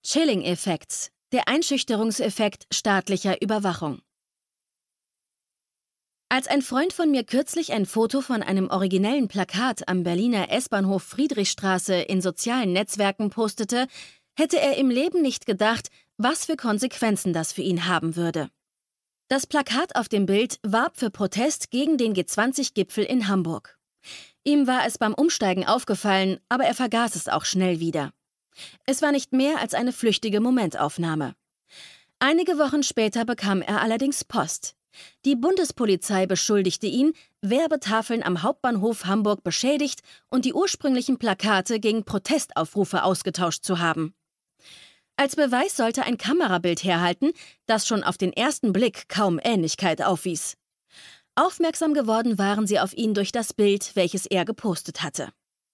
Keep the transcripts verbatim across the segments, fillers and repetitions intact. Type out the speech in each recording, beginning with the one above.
Chilling-Effekt, der Einschüchterungseffekt staatlicher Überwachung. Als ein Freund von mir kürzlich ein Foto von einem originellen Plakat am Berliner S-Bahnhof Friedrichstraße in sozialen Netzwerken postete, hätte er im Leben nicht gedacht, was für Konsequenzen das für ihn haben würde. Das Plakat auf dem Bild warb für Protest gegen den G zwanzig Gipfel in Hamburg. Ihm war es beim Umsteigen aufgefallen, aber er vergaß es auch schnell wieder. Es war nicht mehr als eine flüchtige Momentaufnahme. Einige Wochen später bekam er allerdings Post. Die Bundespolizei beschuldigte ihn, Werbetafeln am Hauptbahnhof Hamburg beschädigt und die ursprünglichen Plakate gegen Protestaufrufe ausgetauscht zu haben. Als Beweis sollte ein Kamerabild herhalten, das schon auf den ersten Blick kaum Ähnlichkeit aufwies. Aufmerksam geworden waren sie auf ihn durch das Bild, welches er gepostet hatte.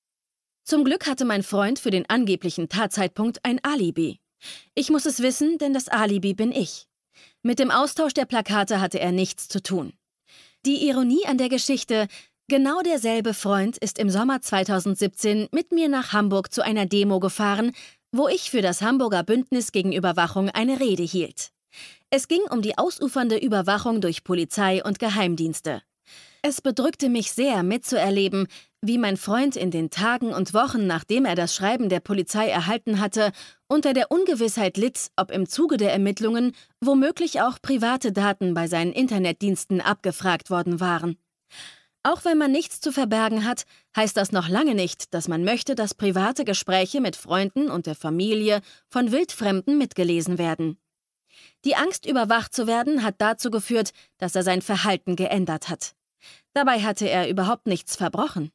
Zum Glück hatte mein Freund für den angeblichen Tatzeitpunkt ein Alibi. Ich muss es wissen, denn das Alibi bin ich. Mit dem Austausch der Plakate hatte er nichts zu tun. Die Ironie an der Geschichte: Genau derselbe Freund ist im Sommer zweitausendsiebzehn mit mir nach Hamburg zu einer Demo gefahren, wo ich für das Hamburger Bündnis gegen Überwachung eine Rede hielt. Es ging um die ausufernde Überwachung durch Polizei und Geheimdienste. Es bedrückte mich sehr, mitzuerleben, wie mein Freund in den Tagen und Wochen, nachdem er das Schreiben der Polizei erhalten hatte, unter der Ungewissheit litt, ob im Zuge der Ermittlungen womöglich auch private Daten bei seinen Internetdiensten abgefragt worden waren. Auch wenn man nichts zu verbergen hat, heißt das noch lange nicht, dass man möchte, dass private Gespräche mit Freunden und der Familie von Wildfremden mitgelesen werden. Die Angst, überwacht zu werden, hat dazu geführt, dass er sein Verhalten geändert hat. Dabei hatte er überhaupt nichts verbrochen.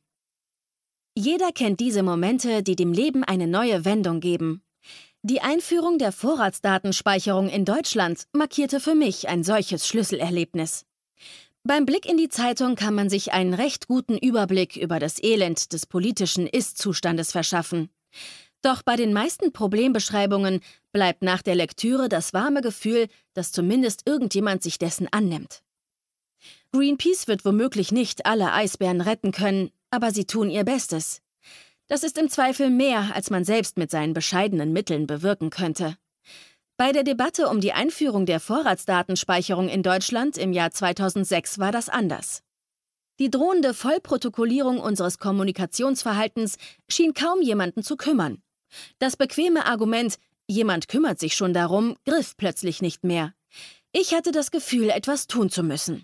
Jeder kennt diese Momente, die dem Leben eine neue Wendung geben. Die Einführung der Vorratsdatenspeicherung in Deutschland markierte für mich ein solches Schlüsselerlebnis. Beim Blick in die Zeitung kann man sich einen recht guten Überblick über das Elend des politischen Ist-Zustandes verschaffen. Doch bei den meisten Problembeschreibungen bleibt nach der Lektüre das warme Gefühl, dass zumindest irgendjemand sich dessen annimmt. Greenpeace wird womöglich nicht alle Eisbären retten können, aber sie tun ihr Bestes. Das ist im Zweifel mehr, als man selbst mit seinen bescheidenen Mitteln bewirken könnte. Bei der Debatte um die Einführung der Vorratsdatenspeicherung in Deutschland im Jahr zweitausendsechs war das anders. Die drohende Vollprotokollierung unseres Kommunikationsverhaltens schien kaum jemanden zu kümmern. Das bequeme Argument, jemand kümmert sich schon darum, griff plötzlich nicht mehr. Ich hatte das Gefühl, etwas tun zu müssen.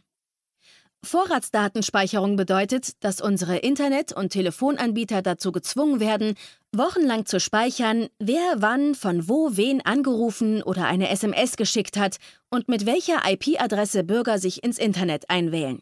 Vorratsdatenspeicherung bedeutet, dass unsere Internet- und Telefonanbieter dazu gezwungen werden, wochenlang zu speichern, wer wann von wo wen angerufen oder eine S M S geschickt hat und mit welcher I P-Adresse Bürger sich ins Internet einwählen.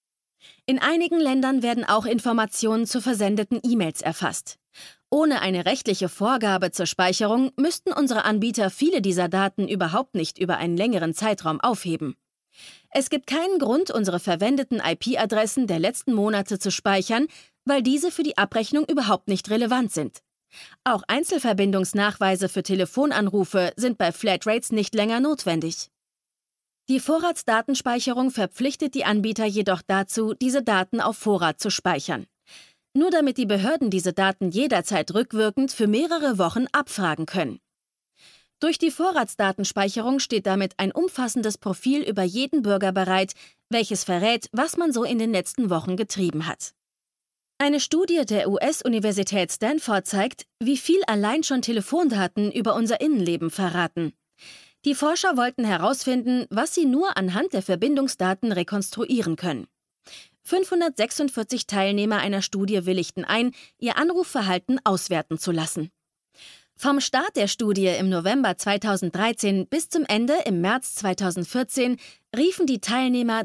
In einigen Ländern werden auch Informationen zu versendeten E-Mails erfasst. Ohne eine rechtliche Vorgabe zur Speicherung müssten unsere Anbieter viele dieser Daten überhaupt nicht über einen längeren Zeitraum aufheben. Es gibt keinen Grund, unsere verwendeten I P-Adressen der letzten Monate zu speichern, weil diese für die Abrechnung überhaupt nicht relevant sind. Auch Einzelverbindungsnachweise für Telefonanrufe sind bei Flatrates nicht länger notwendig. Die Vorratsdatenspeicherung verpflichtet die Anbieter jedoch dazu, diese Daten auf Vorrat zu speichern. Nur damit die Behörden diese Daten jederzeit rückwirkend für mehrere Wochen abfragen können. Durch die Vorratsdatenspeicherung steht damit ein umfassendes Profil über jeden Bürger bereit, welches verrät, was man so in den letzten Wochen getrieben hat. Eine Studie der U S-Universität Stanford zeigt, wie viel allein schon Telefondaten über unser Innenleben verraten. Die Forscher wollten herausfinden, was sie nur anhand der Verbindungsdaten rekonstruieren können. fünfhundertsechsundvierzig Teilnehmer einer Studie willigten ein, ihr Anrufverhalten auswerten zu lassen. Vom Start der Studie im November zweitausenddreizehn bis zum Ende im März zweitausendvierzehn riefen die Teilnehmer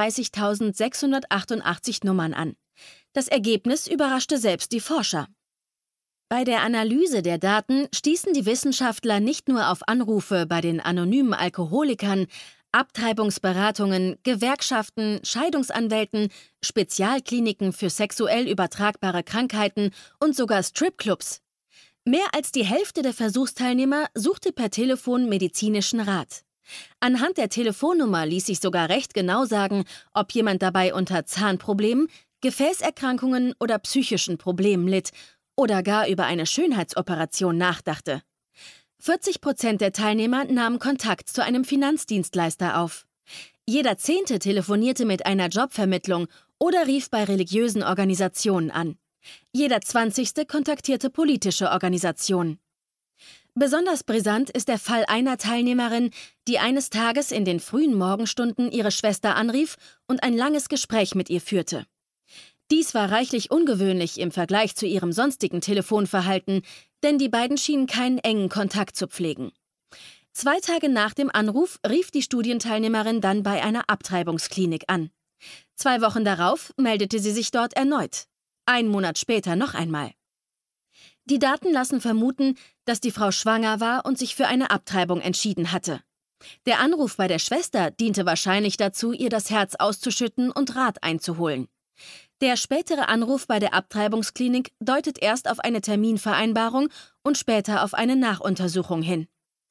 dreiunddreißigtausendsechshundertachtundachtzig Nummern an. Das Ergebnis überraschte selbst die Forscher. Bei der Analyse der Daten stießen die Wissenschaftler nicht nur auf Anrufe bei den anonymen Alkoholikern, Abtreibungsberatungen, Gewerkschaften, Scheidungsanwälten, Spezialkliniken für sexuell übertragbare Krankheiten und sogar Stripclubs. Mehr als die Hälfte der Versuchsteilnehmer suchte per Telefon medizinischen Rat. Anhand der Telefonnummer ließ sich sogar recht genau sagen, ob jemand dabei unter Zahnproblemen, Gefäßerkrankungen oder psychischen Problemen litt oder gar über eine Schönheitsoperation nachdachte. vierzig Prozent der Teilnehmer nahmen Kontakt zu einem Finanzdienstleister auf. Jeder Zehnte telefonierte mit einer Jobvermittlung oder rief bei religiösen Organisationen an. Jeder Zwanzigste kontaktierte politische Organisationen. Besonders brisant ist der Fall einer Teilnehmerin, die eines Tages in den frühen Morgenstunden ihre Schwester anrief und ein langes Gespräch mit ihr führte. Dies war reichlich ungewöhnlich im Vergleich zu ihrem sonstigen Telefonverhalten, denn die beiden schienen keinen engen Kontakt zu pflegen. Zwei Tage nach dem Anruf rief die Studienteilnehmerin dann bei einer Abtreibungsklinik an. Zwei Wochen darauf meldete sie sich dort erneut. Ein Monat später noch einmal. Die Daten lassen vermuten, dass die Frau schwanger war und sich für eine Abtreibung entschieden hatte. Der Anruf bei der Schwester diente wahrscheinlich dazu, ihr das Herz auszuschütten und Rat einzuholen. Der spätere Anruf bei der Abtreibungsklinik deutet erst auf eine Terminvereinbarung und später auf eine Nachuntersuchung hin.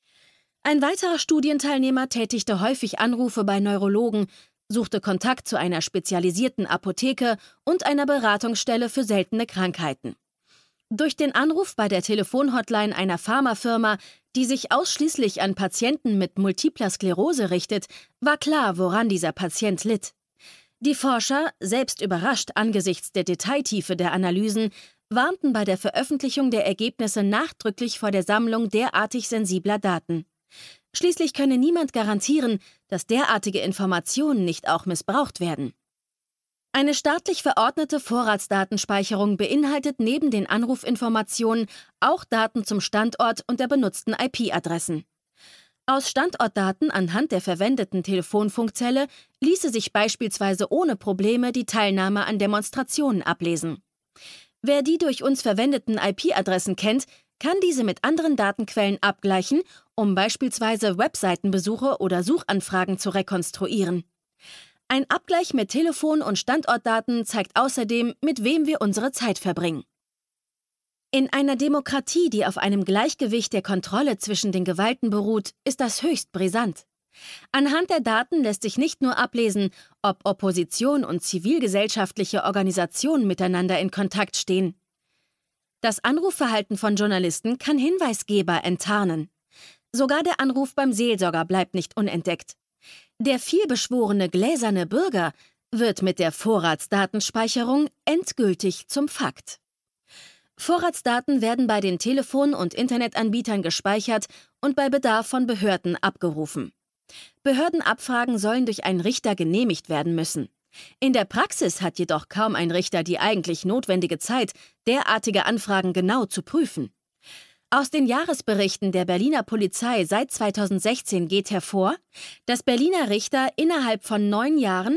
Ein weiterer Studienteilnehmer tätigte häufig Anrufe bei Neurologen, suchte Kontakt zu einer spezialisierten Apotheke und einer Beratungsstelle für seltene Krankheiten. Durch den Anruf bei der Telefonhotline einer Pharmafirma, die sich ausschließlich an Patienten mit Multipler Sklerose richtet, war klar, woran dieser Patient litt. Die Forscher, selbst überrascht angesichts der Detailtiefe der Analysen, warnten bei der Veröffentlichung der Ergebnisse nachdrücklich vor der Sammlung derartig sensibler Daten. Schließlich könne niemand garantieren, dass derartige Informationen nicht auch missbraucht werden. Eine staatlich verordnete Vorratsdatenspeicherung beinhaltet neben den Anrufinformationen auch Daten zum Standort und der benutzten I P-Adressen. Aus Standortdaten anhand der verwendeten Telefonfunkzelle ließe sich beispielsweise ohne Probleme die Teilnahme an Demonstrationen ablesen. Wer die durch uns verwendeten I P-Adressen kennt, kann diese mit anderen Datenquellen abgleichen, um beispielsweise Webseitenbesuche oder Suchanfragen zu rekonstruieren. Ein Abgleich mit Telefon- und Standortdaten zeigt außerdem, mit wem wir unsere Zeit verbringen. In einer Demokratie, die auf einem Gleichgewicht der Kontrolle zwischen den Gewalten beruht, ist das höchst brisant. Anhand der Daten lässt sich nicht nur ablesen, ob Opposition und zivilgesellschaftliche Organisationen miteinander in Kontakt stehen. Das Anrufverhalten von Journalisten kann Hinweisgeber enttarnen. Sogar der Anruf beim Seelsorger bleibt nicht unentdeckt. Der vielbeschworene gläserne Bürger wird mit der Vorratsdatenspeicherung endgültig zum Fakt. Vorratsdaten werden bei den Telefon- und Internetanbietern gespeichert und bei Bedarf von Behörden abgerufen. Behördenabfragen sollen durch einen Richter genehmigt werden müssen. In der Praxis hat jedoch kaum ein Richter die eigentlich notwendige Zeit, derartige Anfragen genau zu prüfen. Aus den Jahresberichten der Berliner Polizei seit zweitausendsechzehn geht hervor, dass Berliner Richter innerhalb von neun Jahren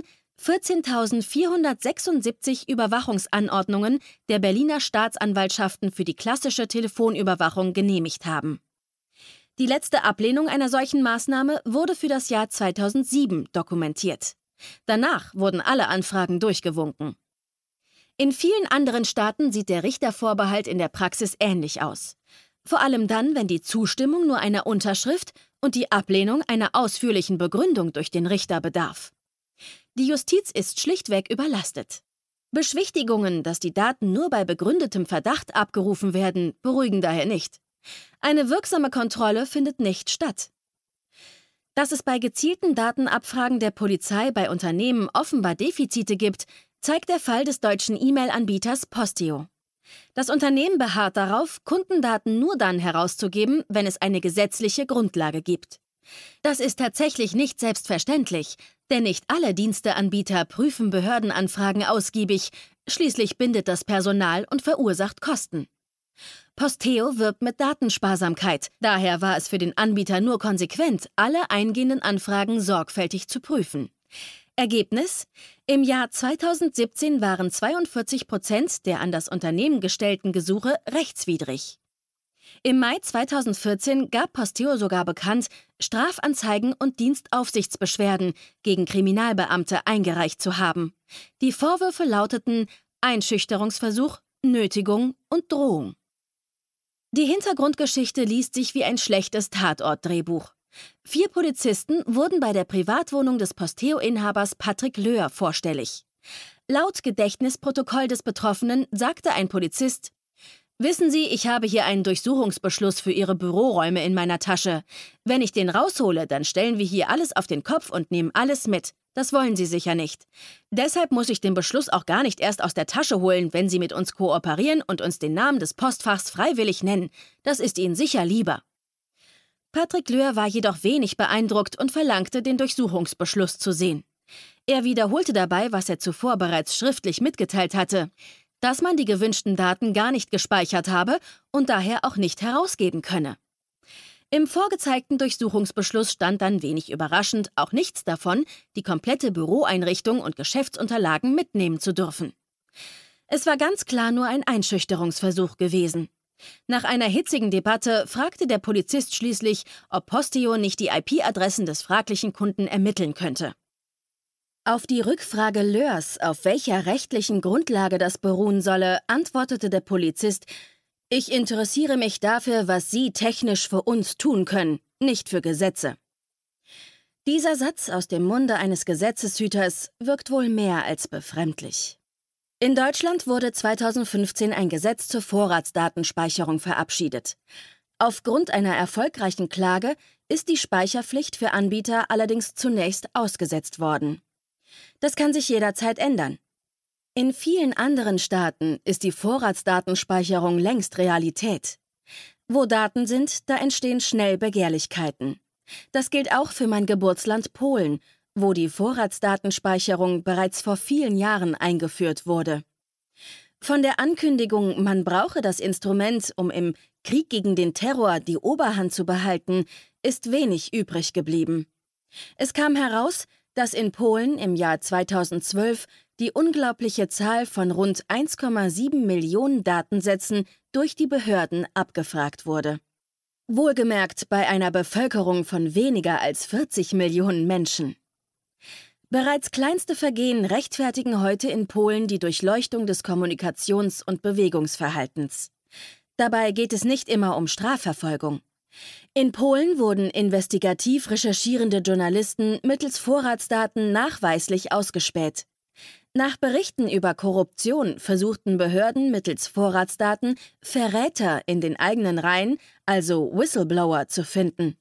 vierzehntausendvierhundertsechsundsiebzig Überwachungsanordnungen der Berliner Staatsanwaltschaften für die klassische Telefonüberwachung genehmigt haben. Die letzte Ablehnung einer solchen Maßnahme wurde für das Jahr zweitausendsieben dokumentiert. Danach wurden alle Anfragen durchgewunken. In vielen anderen Staaten sieht der Richtervorbehalt in der Praxis ähnlich aus. Vor allem dann, wenn die Zustimmung nur einer Unterschrift und die Ablehnung einer ausführlichen Begründung durch den Richter bedarf. Die Justiz ist schlichtweg überlastet. Beschwichtigungen, dass die Daten nur bei begründetem Verdacht abgerufen werden, beruhigen daher nicht. Eine wirksame Kontrolle findet nicht statt. Dass es bei gezielten Datenabfragen der Polizei bei Unternehmen offenbar Defizite gibt, zeigt der Fall des deutschen E-Mail-Anbieters Posteo. Das Unternehmen beharrt darauf, Kundendaten nur dann herauszugeben, wenn es eine gesetzliche Grundlage gibt. Das ist tatsächlich nicht selbstverständlich, denn nicht alle Diensteanbieter prüfen Behördenanfragen ausgiebig, schließlich bindet das Personal und verursacht Kosten. Posteo wirbt mit Datensparsamkeit, daher war es für den Anbieter nur konsequent, alle eingehenden Anfragen sorgfältig zu prüfen. Ergebnis: Im Jahr zweitausendsiebzehn waren zweiundvierzig Prozent der an das Unternehmen gestellten Gesuche rechtswidrig. Im Mai zweitausendvierzehn gab Posteo sogar bekannt, Strafanzeigen und Dienstaufsichtsbeschwerden gegen Kriminalbeamte eingereicht zu haben. Die Vorwürfe lauteten Einschüchterungsversuch, Nötigung und Drohung. Die Hintergrundgeschichte liest sich wie ein schlechtes Tatort-Drehbuch. Vier Polizisten wurden bei der Privatwohnung des Posteo-Inhabers Patrick Löhr vorstellig. Laut Gedächtnisprotokoll des Betroffenen sagte ein Polizist: Wissen Sie, ich habe hier einen Durchsuchungsbeschluss für Ihre Büroräume in meiner Tasche. Wenn ich den raushole, dann stellen wir hier alles auf den Kopf und nehmen alles mit. Das wollen Sie sicher nicht. Deshalb muss ich den Beschluss auch gar nicht erst aus der Tasche holen, wenn Sie mit uns kooperieren und uns den Namen des Postfachs freiwillig nennen. Das ist Ihnen sicher lieber. Patrick Löhr war jedoch wenig beeindruckt und verlangte, den Durchsuchungsbeschluss zu sehen. Er wiederholte dabei, was er zuvor bereits schriftlich mitgeteilt hatte, dass man die gewünschten Daten gar nicht gespeichert habe und daher auch nicht herausgeben könne. Im vorgezeigten Durchsuchungsbeschluss stand dann wenig überraschend auch nichts davon, die komplette Büroeinrichtung und Geschäftsunterlagen mitnehmen zu dürfen. Es war ganz klar nur ein Einschüchterungsversuch gewesen. Nach einer hitzigen Debatte fragte der Polizist schließlich, ob Posteo nicht die I P-Adressen des fraglichen Kunden ermitteln könnte. Auf die Rückfrage Löhrs, auf welcher rechtlichen Grundlage das beruhen solle, antwortete der Polizist: Ich interessiere mich dafür, was Sie technisch für uns tun können, nicht für Gesetze. Dieser Satz aus dem Munde eines Gesetzeshüters wirkt wohl mehr als befremdlich. In Deutschland wurde zweitausendfünfzehn ein Gesetz zur Vorratsdatenspeicherung verabschiedet. Aufgrund einer erfolgreichen Klage ist die Speicherpflicht für Anbieter allerdings zunächst ausgesetzt worden. Das kann sich jederzeit ändern. In vielen anderen Staaten ist die Vorratsdatenspeicherung längst Realität. Wo Daten sind, da entstehen schnell Begehrlichkeiten. Das gilt auch für mein Geburtsland Polen, wo die Vorratsdatenspeicherung bereits vor vielen Jahren eingeführt wurde. Von der Ankündigung, man brauche das Instrument, um im Krieg gegen den Terror die Oberhand zu behalten, ist wenig übrig geblieben. Es kam heraus, dass in Polen im Jahr zweitausendzwölf die unglaubliche Zahl von rund eins Komma sieben Millionen Datensätzen durch die Behörden abgefragt wurde. Wohlgemerkt bei einer Bevölkerung von weniger als vierzig Millionen Menschen. Bereits kleinste Vergehen rechtfertigen heute in Polen die Durchleuchtung des Kommunikations- und Bewegungsverhaltens. Dabei geht es nicht immer um Strafverfolgung. In Polen wurden investigativ recherchierende Journalisten mittels Vorratsdaten nachweislich ausgespäht. Nach Berichten über Korruption versuchten Behörden mittels Vorratsdaten Verräter in den eigenen Reihen, also Whistleblower, zu finden.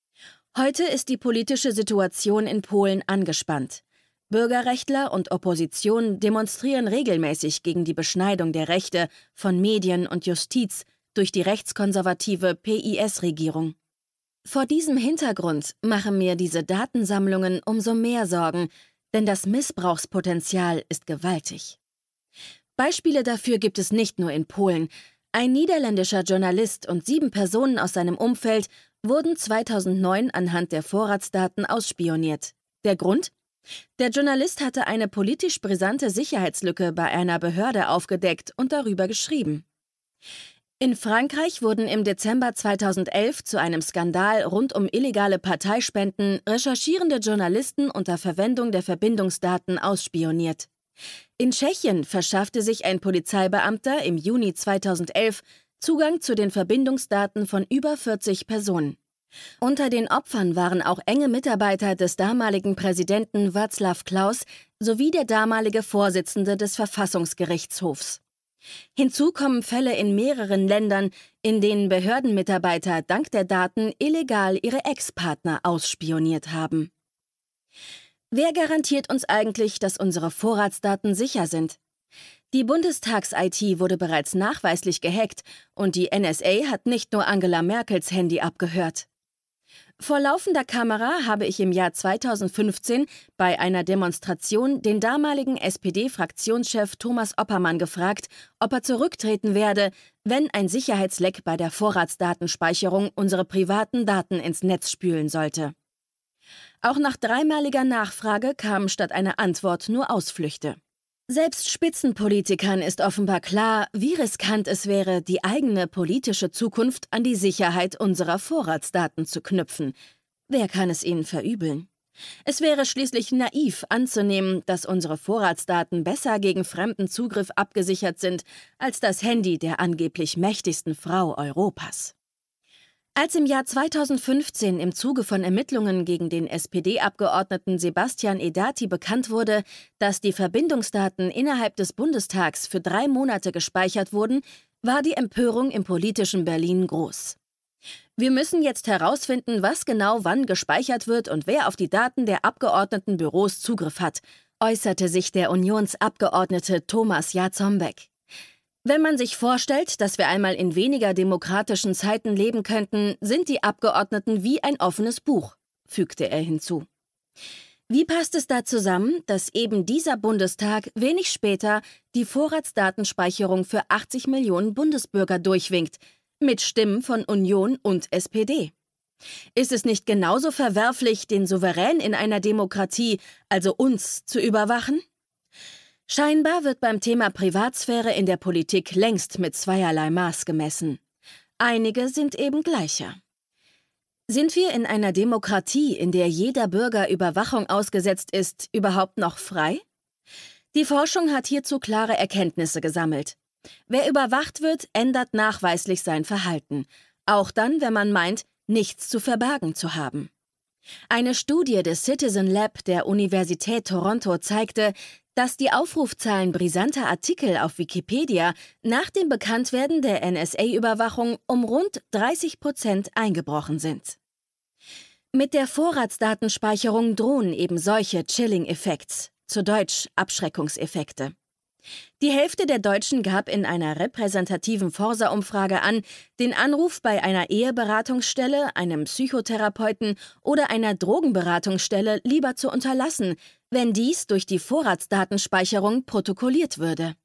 Heute ist die politische Situation in Polen angespannt. Bürgerrechtler und Opposition demonstrieren regelmäßig gegen die Beschneidung der Rechte von Medien und Justiz durch die rechtskonservative P I S-Regierung. Vor diesem Hintergrund machen mir diese Datensammlungen umso mehr Sorgen, denn das Missbrauchspotenzial ist gewaltig. Beispiele dafür gibt es nicht nur in Polen. Ein niederländischer Journalist und sieben Personen aus seinem Umfeld wurden zweitausendneun anhand der Vorratsdaten ausspioniert. Der Grund? Der Journalist hatte eine politisch brisante Sicherheitslücke bei einer Behörde aufgedeckt und darüber geschrieben. In Frankreich wurden im Dezember zweitausendelf zu einem Skandal rund um illegale Parteispenden recherchierende Journalisten unter Verwendung der Verbindungsdaten ausspioniert. In Tschechien verschaffte sich ein Polizeibeamter im Juni zweitausendelf Zugang zu den Verbindungsdaten von über vierzig Personen. Unter den Opfern waren auch enge Mitarbeiter des damaligen Präsidenten Václav Klaus sowie der damalige Vorsitzende des Verfassungsgerichtshofs. Hinzu kommen Fälle in mehreren Ländern, in denen Behördenmitarbeiter dank der Daten illegal ihre Ex-Partner ausspioniert haben. Wer garantiert uns eigentlich, dass unsere Vorratsdaten sicher sind? Die Bundestags-I T wurde bereits nachweislich gehackt und die N S A hat nicht nur Angela Merkels Handy abgehört. Vor laufender Kamera habe ich im Jahr zweitausendfünfzehn bei einer Demonstration den damaligen S P D-Fraktionschef Thomas Oppermann gefragt, ob er zurücktreten werde, wenn ein Sicherheitsleck bei der Vorratsdatenspeicherung unsere privaten Daten ins Netz spülen sollte. Auch nach dreimaliger Nachfrage kamen statt einer Antwort nur Ausflüchte. Selbst Spitzenpolitikern ist offenbar klar, wie riskant es wäre, die eigene politische Zukunft an die Sicherheit unserer Vorratsdaten zu knüpfen. Wer kann es ihnen verübeln? Es wäre schließlich naiv anzunehmen, dass unsere Vorratsdaten besser gegen fremden Zugriff abgesichert sind als das Handy der angeblich mächtigsten Frau Europas. Als im Jahr zweitausendfünfzehn im Zuge von Ermittlungen gegen den S P D-Abgeordneten Sebastian Edati bekannt wurde, dass die Verbindungsdaten innerhalb des Bundestags für drei Monate gespeichert wurden, war die Empörung im politischen Berlin groß. Wir müssen jetzt herausfinden, was genau wann gespeichert wird und wer auf die Daten der Abgeordnetenbüros Zugriff hat, äußerte sich der Unionsabgeordnete Thomas Jarzombeck. Wenn man sich vorstellt, dass wir einmal in weniger demokratischen Zeiten leben könnten, sind die Abgeordneten wie ein offenes Buch, fügte er hinzu. Wie passt es da zusammen, dass eben dieser Bundestag wenig später die Vorratsdatenspeicherung für achtzig Millionen Bundesbürger durchwinkt, mit Stimmen von Union und S P D? Ist es nicht genauso verwerflich, den Souverän in einer Demokratie, also uns, zu überwachen? Scheinbar wird beim Thema Privatsphäre in der Politik längst mit zweierlei Maß gemessen. Einige sind eben gleicher. Sind wir in einer Demokratie, in der jeder Bürger Überwachung ausgesetzt ist, überhaupt noch frei? Die Forschung hat hierzu klare Erkenntnisse gesammelt. Wer überwacht wird, ändert nachweislich sein Verhalten, auch dann, wenn man meint, nichts zu verbergen zu haben. Eine Studie des Citizen Lab der Universität Toronto zeigte, dass die Aufrufzahlen brisanter Artikel auf Wikipedia nach dem Bekanntwerden der N S A-Überwachung um rund dreißig Prozent eingebrochen sind. Mit der Vorratsdatenspeicherung drohen eben solche Chilling-Effekte, zu Deutsch Abschreckungseffekte. Die Hälfte der Deutschen gab in einer repräsentativen Forsa-Umfrage an, den Anruf bei einer Eheberatungsstelle, einem Psychotherapeuten oder einer Drogenberatungsstelle lieber zu unterlassen, wenn dies durch die Vorratsdatenspeicherung protokolliert würde.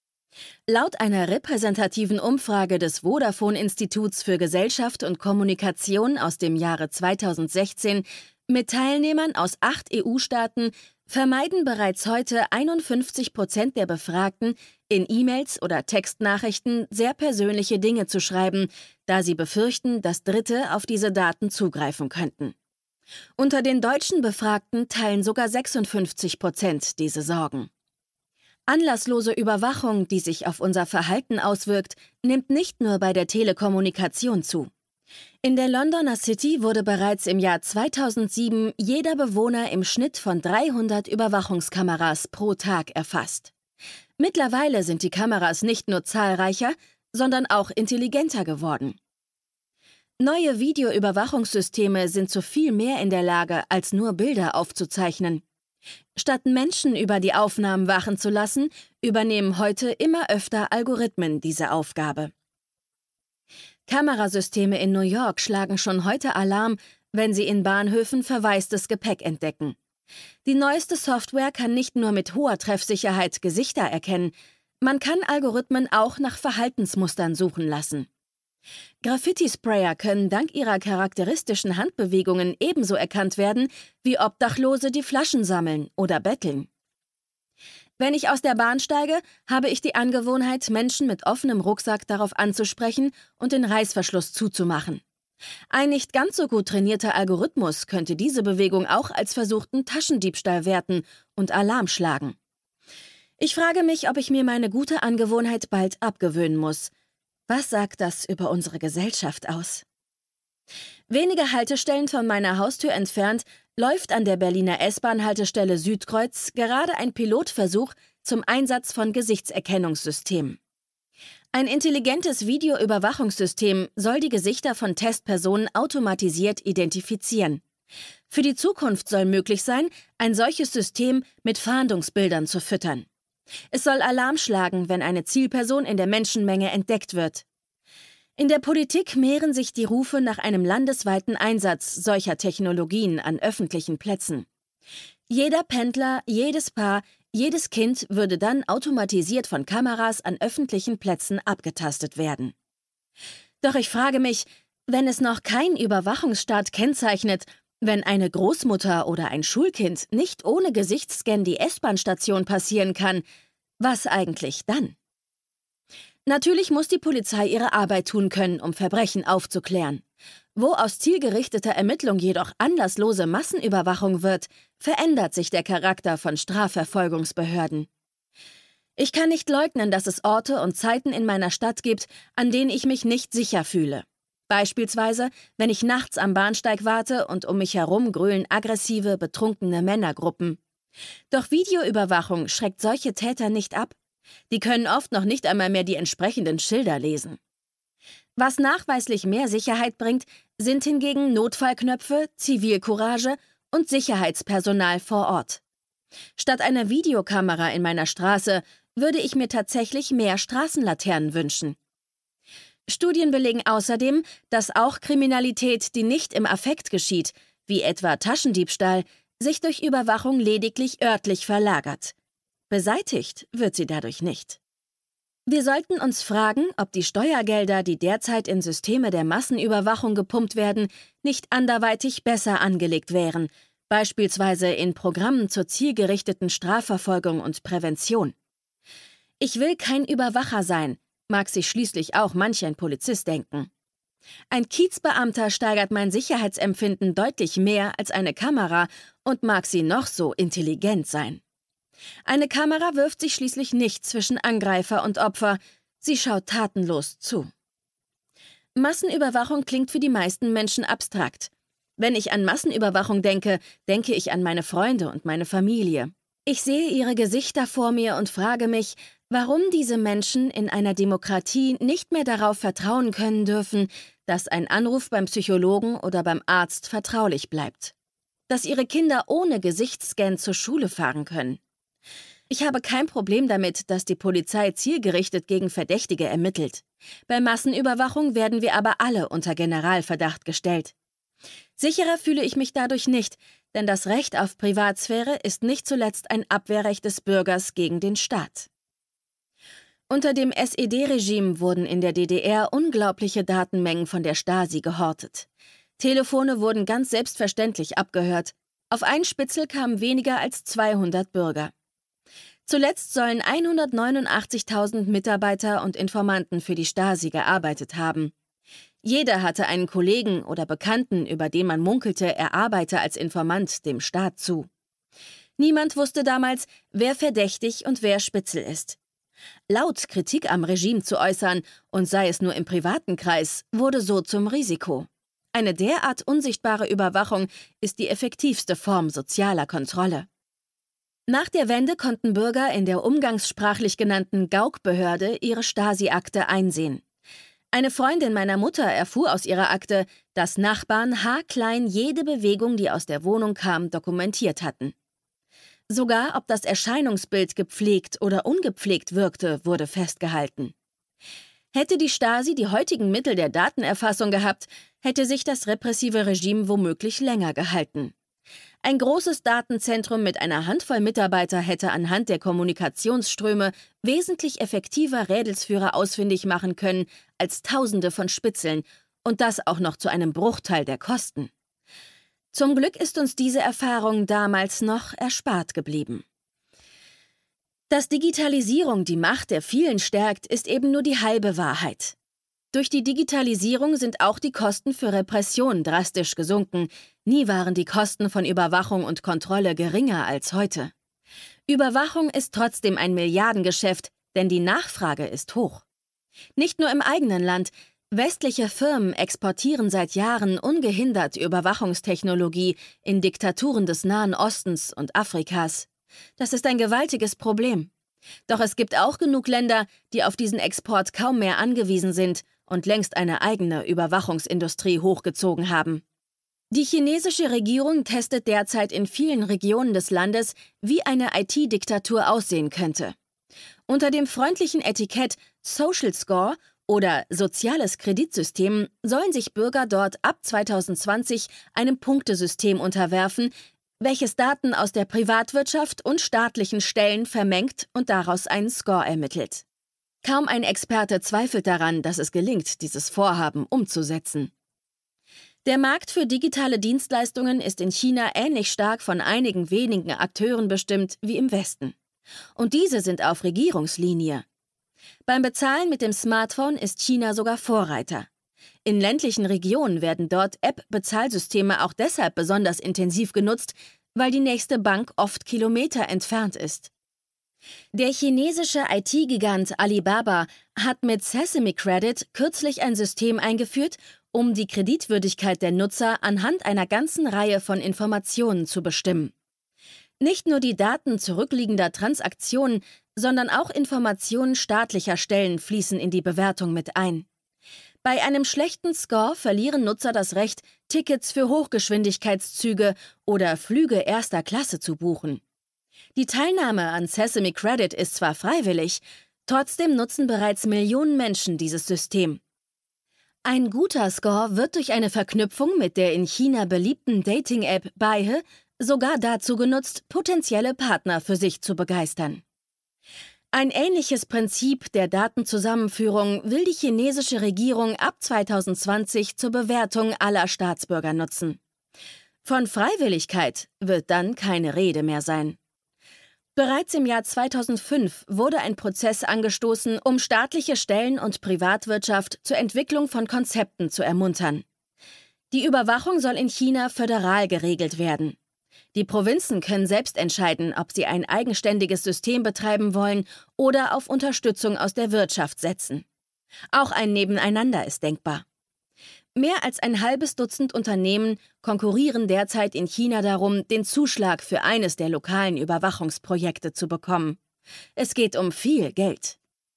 Laut einer repräsentativen Umfrage des Vodafone-Instituts für Gesellschaft und Kommunikation aus dem Jahre zweitausendsechzehn mit Teilnehmern aus acht E U-Staaten vermeiden bereits heute einundfünfzig Prozent der Befragten, in E-Mails oder Textnachrichten sehr persönliche Dinge zu schreiben, da sie befürchten, dass Dritte auf diese Daten zugreifen könnten. Unter den deutschen Befragten teilen sogar sechsundfünfzig Prozent diese Sorgen. Anlasslose Überwachung, die sich auf unser Verhalten auswirkt, nimmt nicht nur bei der Telekommunikation zu. In der Londoner City wurde bereits im Jahr zweitausendsieben jeder Bewohner im Schnitt von dreihundert Überwachungskameras pro Tag erfasst. Mittlerweile sind die Kameras nicht nur zahlreicher, sondern auch intelligenter geworden. Neue Videoüberwachungssysteme sind zu viel mehr in der Lage, als nur Bilder aufzuzeichnen. Statt Menschen über die Aufnahmen wachen zu lassen, übernehmen heute immer öfter Algorithmen diese Aufgabe. Kamerasysteme in New York schlagen schon heute Alarm, wenn sie in Bahnhöfen verwaistes Gepäck entdecken. Die neueste Software kann nicht nur mit hoher Treffsicherheit Gesichter erkennen, man kann Algorithmen auch nach Verhaltensmustern suchen lassen. Graffiti-Sprayer können dank ihrer charakteristischen Handbewegungen ebenso erkannt werden, wie Obdachlose, die Flaschen sammeln oder betteln. Wenn ich aus der Bahn steige, habe ich die Angewohnheit, Menschen mit offenem Rucksack darauf anzusprechen und den Reißverschluss zuzumachen. Ein nicht ganz so gut trainierter Algorithmus könnte diese Bewegung auch als versuchten Taschendiebstahl werten und Alarm schlagen. Ich frage mich, ob ich mir meine gute Angewohnheit bald abgewöhnen muss. Was sagt das über unsere Gesellschaft aus? Wenige Haltestellen von meiner Haustür entfernt läuft an der Berliner S-Bahn-Haltestelle Südkreuz gerade ein Pilotversuch zum Einsatz von Gesichtserkennungssystemen. Ein intelligentes Videoüberwachungssystem soll die Gesichter von Testpersonen automatisiert identifizieren. Für die Zukunft soll möglich sein, ein solches System mit Fahndungsbildern zu füttern. Es soll Alarm schlagen, wenn eine Zielperson in der Menschenmenge entdeckt wird. In der Politik mehren sich die Rufe nach einem landesweiten Einsatz solcher Technologien an öffentlichen Plätzen. Jeder Pendler, jedes Paar, jedes Kind würde dann automatisiert von Kameras an öffentlichen Plätzen abgetastet werden. Doch ich frage mich, wenn es noch kein Überwachungsstaat kennzeichnet, wenn eine Großmutter oder ein Schulkind nicht ohne Gesichtsscan die S-Bahn-Station passieren kann, was eigentlich dann? Natürlich muss die Polizei ihre Arbeit tun können, um Verbrechen aufzuklären. Wo aus zielgerichteter Ermittlung jedoch anlasslose Massenüberwachung wird, verändert sich der Charakter von Strafverfolgungsbehörden. Ich kann nicht leugnen, dass es Orte und Zeiten in meiner Stadt gibt, an denen ich mich nicht sicher fühle. Beispielsweise, wenn ich nachts am Bahnsteig warte und um mich herum grölen aggressive, betrunkene Männergruppen. Doch Videoüberwachung schreckt solche Täter nicht ab. Die können oft noch nicht einmal mehr die entsprechenden Schilder lesen. Was nachweislich mehr Sicherheit bringt, sind hingegen Notfallknöpfe, Zivilcourage und Sicherheitspersonal vor Ort. Statt einer Videokamera in meiner Straße würde ich mir tatsächlich mehr Straßenlaternen wünschen. Studien belegen außerdem, dass auch Kriminalität, die nicht im Affekt geschieht, wie etwa Taschendiebstahl, sich durch Überwachung lediglich örtlich verlagert. Beseitigt wird sie dadurch nicht. Wir sollten uns fragen, ob die Steuergelder, die derzeit in Systeme der Massenüberwachung gepumpt werden, nicht anderweitig besser angelegt wären, beispielsweise in Programmen zur zielgerichteten Strafverfolgung und Prävention. Ich will kein Überwacher sein, mag sich schließlich auch manch ein Polizist denken. Ein Kiezbeamter steigert mein Sicherheitsempfinden deutlich mehr als eine Kamera und mag sie noch so intelligent sein. Eine Kamera wirft sich schließlich nicht zwischen Angreifer und Opfer, sie schaut tatenlos zu. Massenüberwachung klingt für die meisten Menschen abstrakt. Wenn ich an Massenüberwachung denke, denke ich an meine Freunde und meine Familie. Ich sehe ihre Gesichter vor mir und frage mich, warum diese Menschen in einer Demokratie nicht mehr darauf vertrauen können dürfen, dass ein Anruf beim Psychologen oder beim Arzt vertraulich bleibt. Dass ihre Kinder ohne Gesichtsscan zur Schule fahren können. Ich habe kein Problem damit, dass die Polizei zielgerichtet gegen Verdächtige ermittelt. Bei Massenüberwachung werden wir aber alle unter Generalverdacht gestellt. Sicherer fühle ich mich dadurch nicht, denn das Recht auf Privatsphäre ist nicht zuletzt ein Abwehrrecht des Bürgers gegen den Staat. Unter dem S E D-Regime wurden in der D D R unglaubliche Datenmengen von der Stasi gehortet. Telefone wurden ganz selbstverständlich abgehört. Auf einen Spitzel kamen weniger als zweihundert Bürger. Zuletzt sollen hundertneunundachtzigtausend Mitarbeiter und Informanten für die Stasi gearbeitet haben. Jeder hatte einen Kollegen oder Bekannten, über den man munkelte, er arbeite als Informant dem Staat zu. Niemand wusste damals, wer verdächtig und wer Spitzel ist. Laut Kritik am Regime zu äußern, und sei es nur im privaten Kreis, wurde so zum Risiko. Eine derart unsichtbare Überwachung ist die effektivste Form sozialer Kontrolle. Nach der Wende konnten Bürger in der umgangssprachlich genannten Gauk-Behörde ihre Stasi-Akte einsehen. Eine Freundin meiner Mutter erfuhr aus ihrer Akte, dass Nachbarn haarklein jede Bewegung, die aus der Wohnung kam, dokumentiert hatten. Sogar ob das Erscheinungsbild gepflegt oder ungepflegt wirkte, wurde festgehalten. Hätte die Stasi die heutigen Mittel der Datenerfassung gehabt, hätte sich das repressive Regime womöglich länger gehalten. Ein großes Datenzentrum mit einer Handvoll Mitarbeiter hätte anhand der Kommunikationsströme wesentlich effektiver Rädelsführer ausfindig machen können als Tausende von Spitzeln und das auch noch zu einem Bruchteil der Kosten. Zum Glück ist uns diese Erfahrung damals noch erspart geblieben. Dass Digitalisierung die Macht der vielen stärkt, ist eben nur die halbe Wahrheit. Durch die Digitalisierung sind auch die Kosten für Repression drastisch gesunken. Nie waren die Kosten von Überwachung und Kontrolle geringer als heute. Überwachung ist trotzdem ein Milliardengeschäft, denn die Nachfrage ist hoch. Nicht nur im eigenen Land, westliche Firmen exportieren seit Jahren ungehindert Überwachungstechnologie in Diktaturen des Nahen Ostens und Afrikas. Das ist ein gewaltiges Problem. Doch es gibt auch genug Länder, die auf diesen Export kaum mehr angewiesen sind und längst eine eigene Überwachungsindustrie hochgezogen haben. Die chinesische Regierung testet derzeit in vielen Regionen des Landes, wie eine I T-Diktatur aussehen könnte. Unter dem freundlichen Etikett Social Score oder soziales Kreditsystem sollen sich Bürger dort ab zweitausendzwanzig einem Punktesystem unterwerfen, welches Daten aus der Privatwirtschaft und staatlichen Stellen vermengt und daraus einen Score ermittelt. Kaum ein Experte zweifelt daran, dass es gelingt, dieses Vorhaben umzusetzen. Der Markt für digitale Dienstleistungen ist in China ähnlich stark von einigen wenigen Akteuren bestimmt wie im Westen. Und diese sind auf Regierungslinie. Beim Bezahlen mit dem Smartphone ist China sogar Vorreiter. In ländlichen Regionen werden dort App-Bezahlsysteme auch deshalb besonders intensiv genutzt, weil die nächste Bank oft Kilometer entfernt ist. Der chinesische I T-Gigant Alibaba hat mit Sesame Credit kürzlich ein System eingeführt, um die Kreditwürdigkeit der Nutzer anhand einer ganzen Reihe von Informationen zu bestimmen. Nicht nur die Daten zurückliegender Transaktionen, sondern auch Informationen staatlicher Stellen fließen in die Bewertung mit ein. Bei einem schlechten Score verlieren Nutzer das Recht, Tickets für Hochgeschwindigkeitszüge oder Flüge erster Klasse zu buchen. Die Teilnahme an Sesame Credit ist zwar freiwillig, trotzdem nutzen bereits Millionen Menschen dieses System. Ein guter Score wird durch eine Verknüpfung mit der in China beliebten Dating-App Baihe sogar dazu genutzt, potenzielle Partner für sich zu begeistern. Ein ähnliches Prinzip der Datenzusammenführung will die chinesische Regierung ab zweitausendzwanzig zur Bewertung aller Staatsbürger nutzen. Von Freiwilligkeit wird dann keine Rede mehr sein. Bereits im Jahr zweitausendfünf wurde ein Prozess angestoßen, um staatliche Stellen und Privatwirtschaft zur Entwicklung von Konzepten zu ermuntern. Die Überwachung soll in China föderal geregelt werden. Die Provinzen können selbst entscheiden, ob sie ein eigenständiges System betreiben wollen oder auf Unterstützung aus der Wirtschaft setzen. Auch ein Nebeneinander ist denkbar. Mehr als ein halbes Dutzend Unternehmen konkurrieren derzeit in China darum, den Zuschlag für eines der lokalen Überwachungsprojekte zu bekommen. Es geht um viel Geld.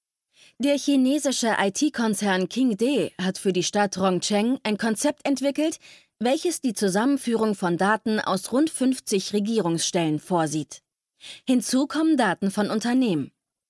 Der chinesische I T-Konzern Kingdee hat für die Stadt Rongcheng ein Konzept entwickelt, welches die Zusammenführung von Daten aus rund fünfzig Regierungsstellen vorsieht. Hinzu kommen Daten von Unternehmen.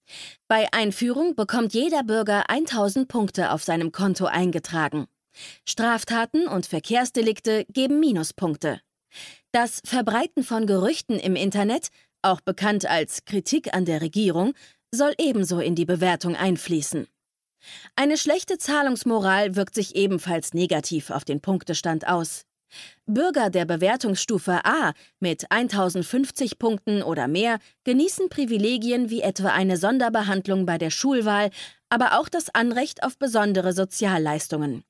Bei Einführung bekommt jeder Bürger tausend Punkte auf seinem Konto eingetragen. Straftaten und Verkehrsdelikte geben Minuspunkte. Das Verbreiten von Gerüchten im Internet, auch bekannt als Kritik an der Regierung, soll ebenso in die Bewertung einfließen. Eine schlechte Zahlungsmoral wirkt sich ebenfalls negativ auf den Punktestand aus. Bürger der Bewertungsstufe A mit tausendfünfzig Punkten oder mehr genießen Privilegien wie etwa eine Sonderbehandlung bei der Schulwahl, aber auch das Anrecht auf besondere Sozialleistungen.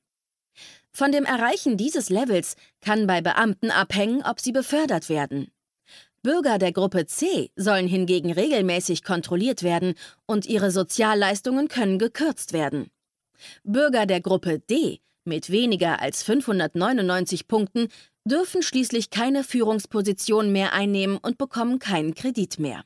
Von dem Erreichen dieses Levels kann bei Beamten abhängen, ob sie befördert werden. Bürger der Gruppe C sollen hingegen regelmäßig kontrolliert werden und ihre Sozialleistungen können gekürzt werden. Bürger der Gruppe D mit weniger als fünfhundertneunundneunzig Punkten dürfen schließlich keine Führungsposition mehr einnehmen und bekommen keinen Kredit mehr.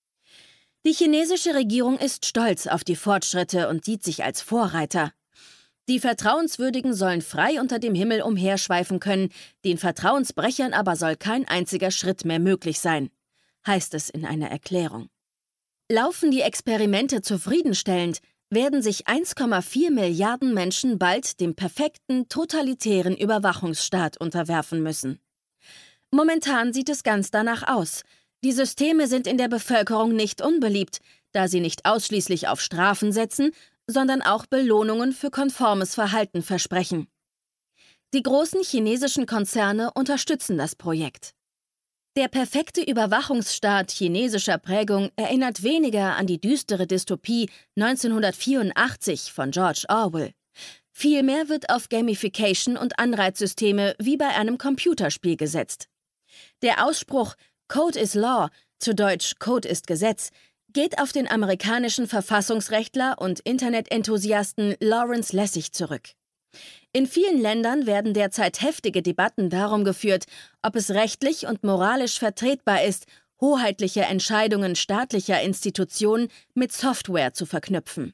Die chinesische Regierung ist stolz auf die Fortschritte und sieht sich als Vorreiter. Die Vertrauenswürdigen sollen frei unter dem Himmel umherschweifen können, den Vertrauensbrechern aber soll kein einziger Schritt mehr möglich sein, heißt es in einer Erklärung. Laufen die Experimente zufriedenstellend, werden sich eins Komma vier Milliarden Menschen bald dem perfekten, totalitären Überwachungsstaat unterwerfen müssen. Momentan sieht es ganz danach aus. Die Systeme sind in der Bevölkerung nicht unbeliebt, da sie nicht ausschließlich auf Strafen setzen, sondern auch Belohnungen für konformes Verhalten versprechen. Die großen chinesischen Konzerne unterstützen das Projekt. Der perfekte Überwachungsstaat chinesischer Prägung erinnert weniger an die düstere Dystopie neunzehnhundertvierundachtzig von George Orwell. Vielmehr wird auf Gamification und Anreizsysteme wie bei einem Computerspiel gesetzt. Der Ausspruch „Code is Law", zu Deutsch „Code ist Gesetz", geht auf den amerikanischen Verfassungsrechtler und Internetenthusiasten Lawrence Lessig zurück. In vielen Ländern werden derzeit heftige Debatten darum geführt, ob es rechtlich und moralisch vertretbar ist, hoheitliche Entscheidungen staatlicher Institutionen mit Software zu verknüpfen.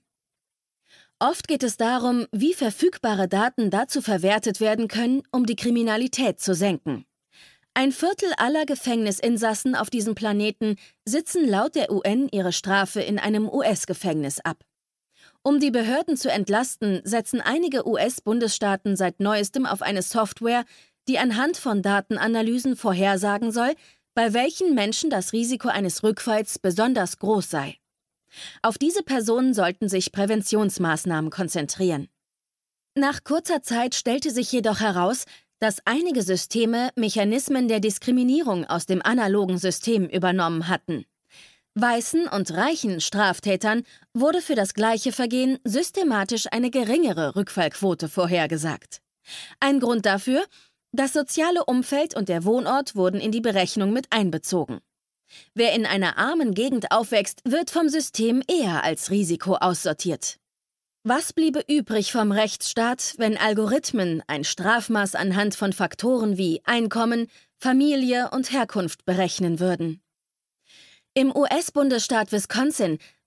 Oft geht es darum, wie verfügbare Daten dazu verwertet werden können, um die Kriminalität zu senken. Ein Viertel aller Gefängnisinsassen auf diesem Planeten sitzen laut der U N ihre Strafe in einem U S-Gefängnis ab. Um die Behörden zu entlasten, setzen einige U S-Bundesstaaten seit neuestem auf eine Software, die anhand von Datenanalysen vorhersagen soll, bei welchen Menschen das Risiko eines Rückfalls besonders groß sei. Auf diese Personen sollten sich Präventionsmaßnahmen konzentrieren. Nach kurzer Zeit stellte sich jedoch heraus, dass einige Systeme Mechanismen der Diskriminierung aus dem analogen System übernommen hatten. Weißen und reichen Straftätern wurde für das gleiche Vergehen systematisch eine geringere Rückfallquote vorhergesagt. Ein Grund dafür: das soziale Umfeld und der Wohnort wurden in die Berechnung mit einbezogen. Wer in einer armen Gegend aufwächst, wird vom System eher als Risiko aussortiert. Was bliebe übrig vom Rechtsstaat, wenn Algorithmen ein Strafmaß anhand von Faktoren wie Einkommen, Familie und Herkunft berechnen würden? Im U S-Bundesstaat Wisconsin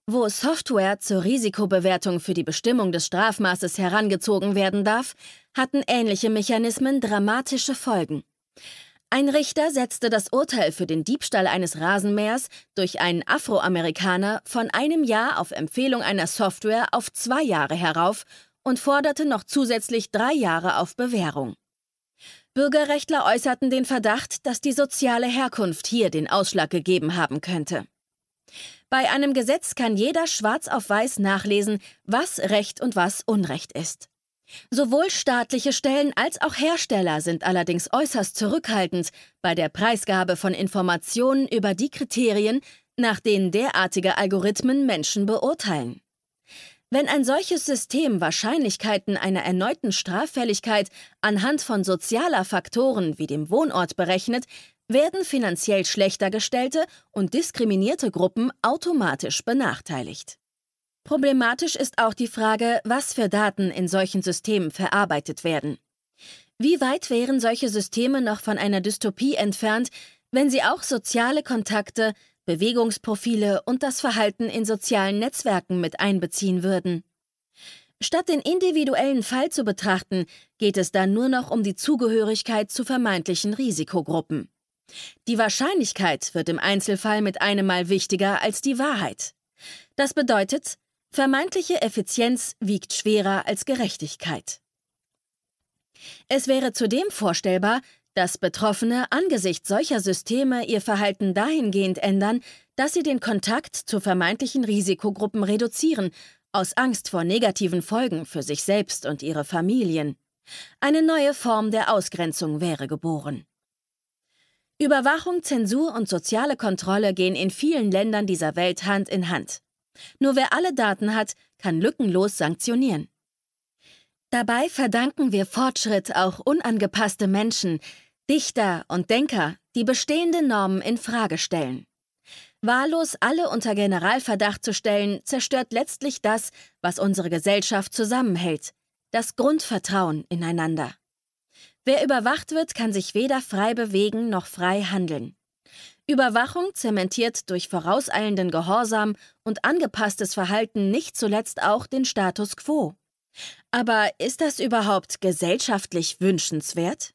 Wo Software zur Risikobewertung für die Bestimmung des Strafmaßes herangezogen werden darf, hatten ähnliche Mechanismen dramatische Folgen. Ein Richter setzte das Urteil für den Diebstahl eines Rasenmähers durch einen Afroamerikaner von einem Jahr auf Empfehlung einer Software auf zwei Jahre herauf und forderte noch zusätzlich drei Jahre auf Bewährung. Bürgerrechtler äußerten den Verdacht, dass die soziale Herkunft hier den Ausschlag gegeben haben könnte. Bei einem Gesetz kann jeder schwarz auf weiß nachlesen, was Recht und was Unrecht ist. Sowohl staatliche Stellen als auch Hersteller sind allerdings äußerst zurückhaltend bei der Preisgabe von Informationen über die Kriterien, nach denen derartige Algorithmen Menschen beurteilen. Wenn ein solches System Wahrscheinlichkeiten einer erneuten Straffälligkeit anhand von sozialer Faktoren wie dem Wohnort berechnet, werden finanziell schlechter gestellte und diskriminierte Gruppen automatisch benachteiligt. Problematisch ist auch die Frage, was für Daten in solchen Systemen verarbeitet werden. Wie weit wären solche Systeme noch von einer Dystopie entfernt, wenn sie auch soziale Kontakte, Bewegungsprofile und das Verhalten in sozialen Netzwerken mit einbeziehen würden? Statt den individuellen Fall zu betrachten, geht es dann nur noch um die Zugehörigkeit zu vermeintlichen Risikogruppen. Die Wahrscheinlichkeit wird im Einzelfall mit einem Mal wichtiger als die Wahrheit. Das bedeutet, vermeintliche Effizienz wiegt schwerer als Gerechtigkeit. Es wäre zudem vorstellbar, dass Betroffene angesichts solcher Systeme ihr Verhalten dahingehend ändern, dass sie den Kontakt zu vermeintlichen Risikogruppen reduzieren, aus Angst vor negativen Folgen für sich selbst und ihre Familien. Eine neue Form der Ausgrenzung wäre geboren. Überwachung, Zensur und soziale Kontrolle gehen in vielen Ländern dieser Welt Hand in Hand. Nur wer alle Daten hat, kann lückenlos sanktionieren. Dabei verdanken wir Fortschritt auch unangepasste Menschen, Dichter und Denker, die bestehende Normen in Frage stellen. Wahllos alle unter Generalverdacht zu stellen, zerstört letztlich das, was unsere Gesellschaft zusammenhält, das Grundvertrauen ineinander. Wer überwacht wird, kann sich weder frei bewegen noch frei handeln. Überwachung zementiert durch vorauseilenden Gehorsam und angepasstes Verhalten nicht zuletzt auch den Status quo. Aber ist das überhaupt gesellschaftlich wünschenswert?